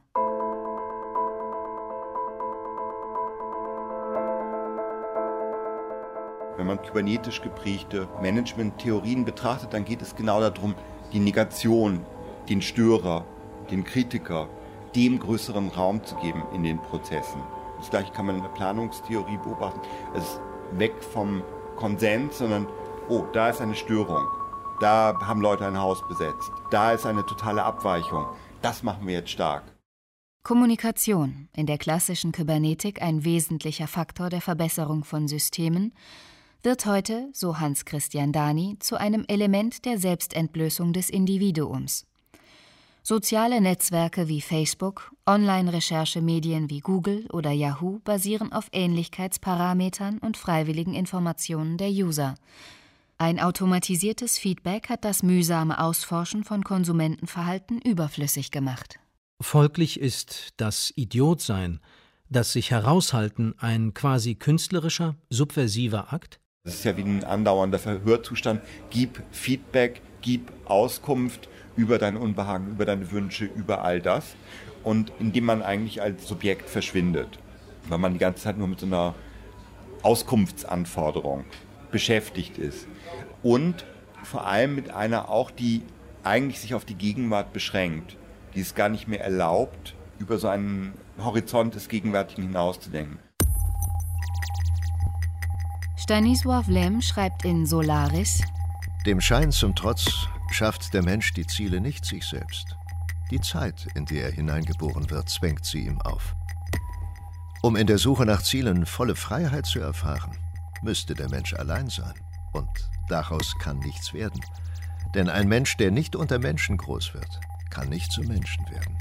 Wenn man kybernetisch geprägte Management-Theorien betrachtet, dann geht es genau darum, die Negation, den Störer, den Kritiker, dem größeren Raum zu geben in den Prozessen. Das Gleiche kann man in der Planungstheorie beobachten. Es ist weg vom Konsens, sondern, oh, da ist eine Störung, da haben Leute ein Haus besetzt, da ist eine totale Abweichung, das machen wir jetzt stark. Kommunikation, in der klassischen Kybernetik ein wesentlicher Faktor der Verbesserung von Systemen, wird heute, so Hans Christian Dani, zu einem Element der Selbstentblößung des Individuums. Soziale Netzwerke wie Facebook, Online-Recherchemedien wie Google oder Yahoo basieren auf Ähnlichkeitsparametern und freiwilligen Informationen der User. Ein automatisiertes Feedback hat das mühsame Ausforschen von Konsumentenverhalten überflüssig gemacht. Folglich ist das Idiotsein, das sich heraushalten, ein quasi künstlerischer, subversiver Akt? Das ist ja wie ein andauernder Verhörzustand. Gib Feedback, gib Auskunft über dein Unbehagen, über deine Wünsche, über all das. Und indem man eigentlich als Subjekt verschwindet, weil man die ganze Zeit nur mit so einer Auskunftsanforderung beschäftigt ist. Und vor allem mit einer auch, die eigentlich sich auf die Gegenwart beschränkt, die es gar nicht mehr erlaubt, über so einen Horizont des Gegenwärtigen hinauszudenken. Stanisław Lem schreibt in Solaris: Dem Schein zum Trotz schafft der Mensch die Ziele nicht sich selbst. Die Zeit, in die er hineingeboren wird, zwängt sie ihm auf. Um in der Suche nach Zielen volle Freiheit zu erfahren, müsste der Mensch allein sein. Und daraus kann nichts werden. Denn ein Mensch, der nicht unter Menschen groß wird, kann nicht zum Menschen werden.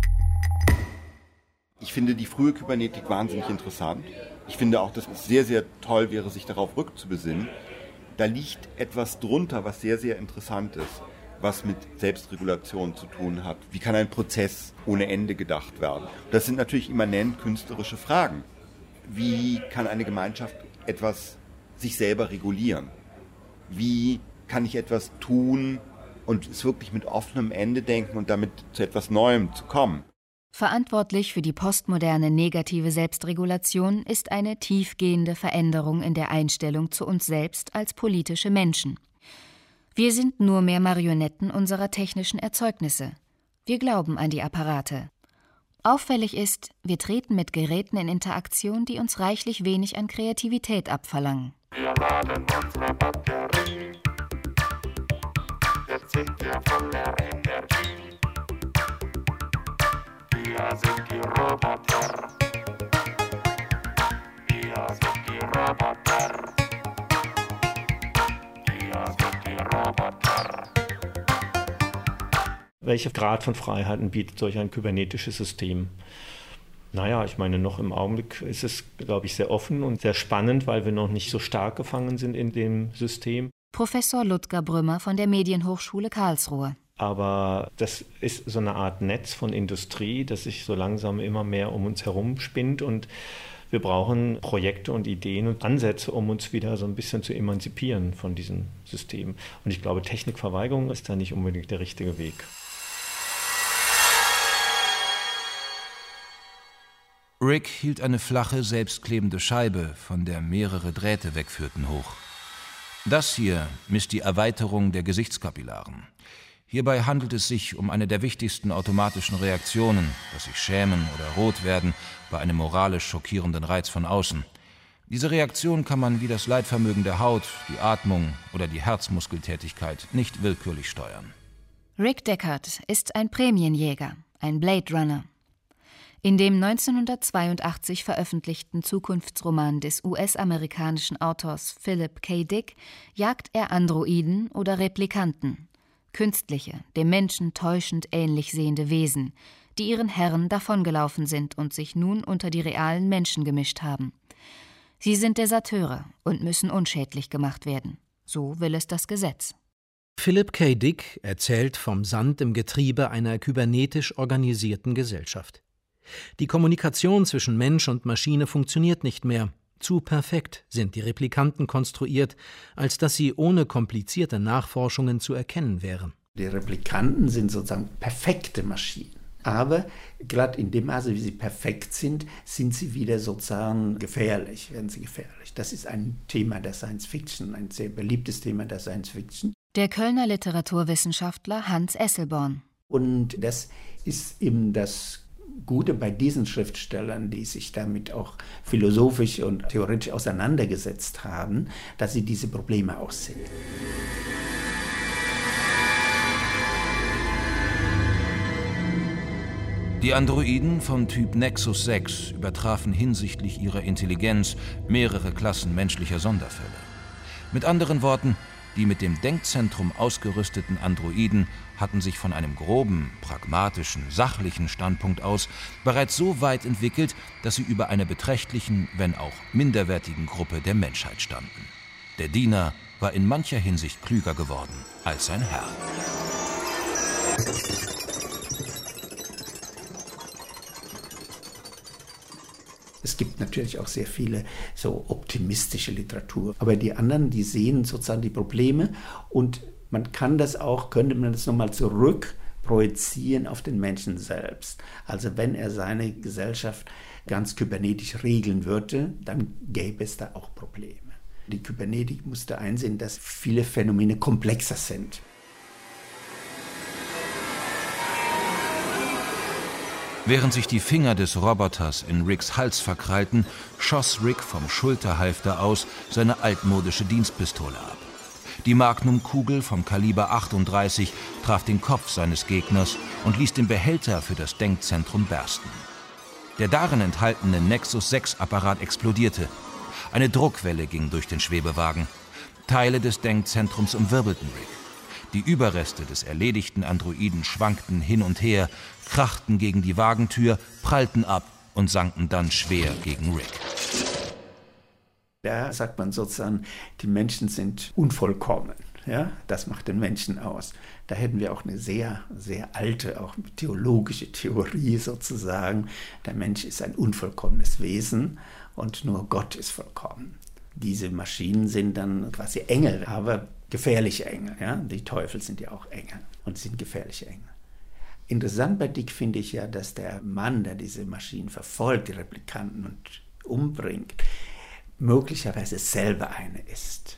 Ich finde die frühe Kybernetik wahnsinnig interessant. Ich finde auch, dass es sehr, sehr toll wäre, sich darauf rückzubesinnen. Da liegt etwas drunter, was sehr, sehr interessant ist, was mit Selbstregulation zu tun hat. Wie kann ein Prozess ohne Ende gedacht werden? Das sind natürlich immanent künstlerische Fragen. Wie kann eine Gemeinschaft etwas sich selber regulieren? Wie kann ich etwas tun und es wirklich mit offenem Ende denken und damit zu etwas Neuem zu kommen? Verantwortlich für die postmoderne negative Selbstregulation ist eine tiefgehende Veränderung in der Einstellung zu uns selbst als politische Menschen. Wir sind nur mehr Marionetten unserer technischen Erzeugnisse. Wir glauben an die Apparate. Auffällig ist, wir treten mit Geräten in Interaktion, die uns reichlich wenig an Kreativität abverlangen. Wir laden unsere Batterie. Jetzt sind wir voller Energie. Wir sind die Roboter. Wir sind die Roboter. Wir sind die Roboter. Welcher Grad von Freiheiten bietet solch ein kybernetisches System? Naja, ich meine, noch im Augenblick ist es, glaube ich, sehr offen und sehr spannend, weil wir noch nicht so stark gefangen sind in dem System. Professor Ludger Brümmer von der Medienhochschule Karlsruhe. Aber das ist so eine Art Netz von Industrie, das sich so langsam immer mehr um uns herum spinnt und wir brauchen Projekte und Ideen und Ansätze, um uns wieder so ein bisschen zu emanzipieren von diesem System. Und ich glaube, Technikverweigerung ist da nicht unbedingt der richtige Weg. Rick hielt eine flache, selbstklebende Scheibe, von der mehrere Drähte wegführten, hoch. Das hier misst die Erweiterung der Gesichtskapillaren. Hierbei handelt es sich um eine der wichtigsten automatischen Reaktionen, dass sich schämen oder rot werden bei einem moralisch schockierenden Reiz von außen. Diese Reaktion kann man wie das Leitvermögen der Haut, die Atmung oder die Herzmuskeltätigkeit nicht willkürlich steuern. Rick Deckard ist ein Prämienjäger, ein Blade Runner. In dem 1982 veröffentlichten Zukunftsroman des US-amerikanischen Autors Philip K. Dick jagt er Androiden oder Replikanten, künstliche, dem Menschen täuschend ähnlich sehende Wesen, die ihren Herren davongelaufen sind und sich nun unter die realen Menschen gemischt haben. Sie sind Deserteure und müssen unschädlich gemacht werden. So will es das Gesetz. Philip K. Dick erzählt vom Sand im Getriebe einer kybernetisch organisierten Gesellschaft. Die Kommunikation zwischen Mensch und Maschine funktioniert nicht mehr. Zu perfekt sind die Replikanten konstruiert, als dass sie ohne komplizierte Nachforschungen zu erkennen wären. Die Replikanten sind sozusagen perfekte Maschinen. Aber gerade in dem Maße, wie sie perfekt sind, sind sie wieder sozusagen gefährlich, werden sie gefährlich. Das ist ein Thema der Science Fiction, ein sehr beliebtes Thema der Science Fiction. Der Kölner Literaturwissenschaftler Hans Esselborn. Und das ist eben das Gute bei diesen Schriftstellern, die sich damit auch philosophisch und theoretisch auseinandergesetzt haben, dass sie diese Probleme auch sehen. Die Androiden von Typ Nexus 6 übertrafen hinsichtlich ihrer Intelligenz mehrere Klassen menschlicher Sonderfälle. Mit anderen Worten, die mit dem Denkzentrum ausgerüsteten Androiden hatten sich von einem groben, pragmatischen, sachlichen Standpunkt aus bereits so weit entwickelt, dass sie über einer beträchtlichen, wenn auch minderwertigen Gruppe der Menschheit standen. Der Diener war in mancher Hinsicht klüger geworden als sein Herr. Es gibt natürlich auch sehr viele so optimistische Literatur. Aber die anderen, die sehen sozusagen die Probleme und man kann das auch, könnte man das nochmal zurück projizieren auf den Menschen selbst. Also wenn er seine Gesellschaft ganz kybernetisch regeln würde, dann gäbe es da auch Probleme. Die Kybernetik musste einsehen, dass viele Phänomene komplexer sind. Während sich die Finger des Roboters in Ricks Hals verkrallten, schoss Rick vom Schulterhalfter aus seine altmodische Dienstpistole ab. Die Magnumkugel vom Kaliber 38 traf den Kopf seines Gegners und ließ den Behälter für das Denkzentrum bersten. Der darin enthaltene Nexus-6-Apparat explodierte. Eine Druckwelle ging durch den Schwebewagen. Teile des Denkzentrums umwirbelten Rick. Die Überreste des erledigten Androiden schwankten hin und her, krachten gegen die Wagentür, prallten ab und sanken dann schwer gegen Rick. Da sagt man sozusagen, die Menschen sind unvollkommen. Ja, das macht den Menschen aus. Da hätten wir auch eine sehr, sehr alte, auch theologische Theorie sozusagen. Der Mensch ist ein unvollkommenes Wesen und nur Gott ist vollkommen. Diese Maschinen sind dann quasi Engel, aber gefährliche Engel. Ja? Die Teufel sind ja auch Engel und sind gefährliche Engel. Interessant bei Dick finde ich ja, dass der Mann, der diese Maschinen verfolgt, die Replikanten und umbringt, möglicherweise selber eine ist.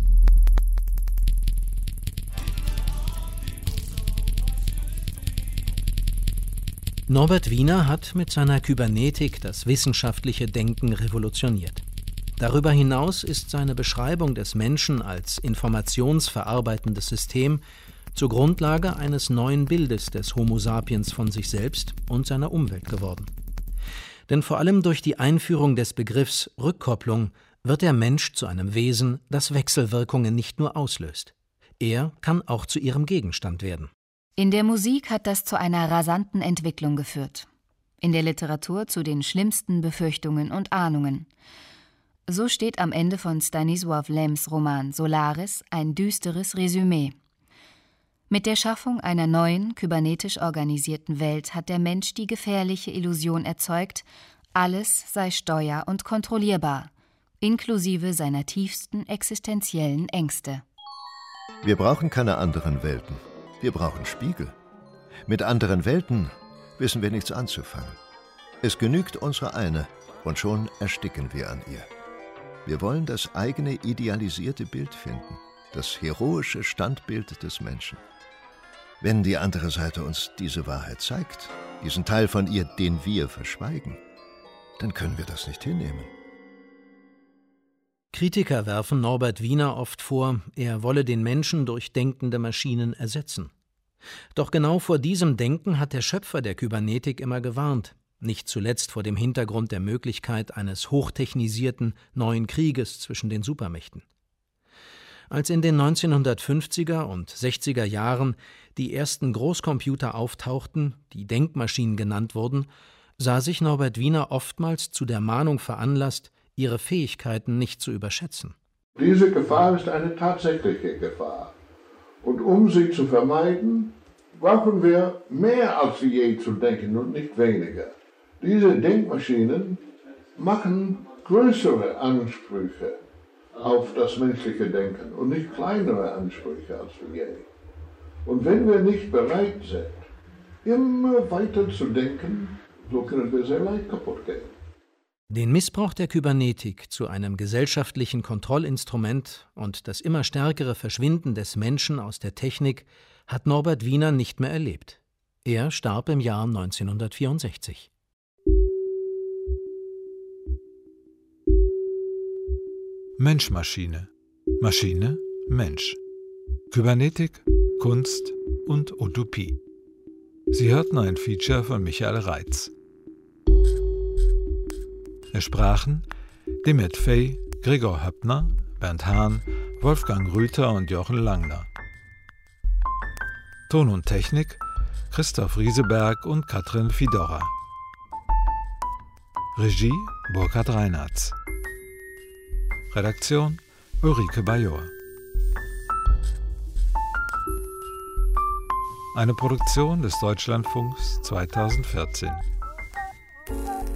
Norbert Wiener hat mit seiner Kybernetik das wissenschaftliche Denken revolutioniert. Darüber hinaus ist seine Beschreibung des Menschen als informationsverarbeitendes System zur Grundlage eines neuen Bildes des Homo sapiens von sich selbst und seiner Umwelt geworden. Denn vor allem durch die Einführung des Begriffs Rückkopplung wird der Mensch zu einem Wesen, das Wechselwirkungen nicht nur auslöst. Er kann auch zu ihrem Gegenstand werden. In der Musik hat das zu einer rasanten Entwicklung geführt. In der Literatur zu den schlimmsten Befürchtungen und Ahnungen. So steht am Ende von Stanisław Lems Roman Solaris ein düsteres Resümee. Mit der Schaffung einer neuen, kybernetisch organisierten Welt hat der Mensch die gefährliche Illusion erzeugt, alles sei steuer- und kontrollierbar, inklusive seiner tiefsten existenziellen Ängste. Wir brauchen keine anderen Welten. Wir brauchen Spiegel. Mit anderen Welten wissen wir nichts anzufangen. Es genügt unsere eine, und schon ersticken wir an ihr. Wir wollen das eigene idealisierte Bild finden, das heroische Standbild des Menschen. Wenn die andere Seite uns diese Wahrheit zeigt, diesen Teil von ihr, den wir verschweigen, dann können wir das nicht hinnehmen. Kritiker werfen Norbert Wiener oft vor, er wolle den Menschen durch denkende Maschinen ersetzen. Doch genau vor diesem Denken hat der Schöpfer der Kybernetik immer gewarnt, nicht zuletzt vor dem Hintergrund der Möglichkeit eines hochtechnisierten neuen Krieges zwischen den Supermächten. Als in den 1950er und 60er Jahren die ersten Großcomputer auftauchten, die Denkmaschinen genannt wurden, sah sich Norbert Wiener oftmals zu der Mahnung veranlasst, ihre Fähigkeiten nicht zu überschätzen. Diese Gefahr ist eine tatsächliche Gefahr. Und um sie zu vermeiden, brauchen wir mehr als je zu denken und nicht weniger. Diese Denkmaschinen machen größere Ansprüche auf das menschliche Denken und nicht kleinere Ansprüche als je. Und wenn wir nicht bereit sind, immer weiter zu denken, so können wir sehr leicht kaputt gehen. Den Missbrauch der Kybernetik zu einem gesellschaftlichen Kontrollinstrument und das immer stärkere Verschwinden des Menschen aus der Technik hat Norbert Wiener nicht mehr erlebt. Er starb im Jahr 1964. Mensch-Maschine. Maschine, Mensch. Kybernetik, Kunst und Utopie. Sie hörten ein Feature von Michael Reitz. Es sprachen Demet Fey, Gregor Höppner, Bernd Hahn, Wolfgang Rüther und Jochen Langner. Ton und Technik Christoph Rieseberg und Katrin Fidora. Regie Burkhard Reinhartz. Redaktion Ulrike Bajor. Eine Produktion des Deutschlandfunks 2014.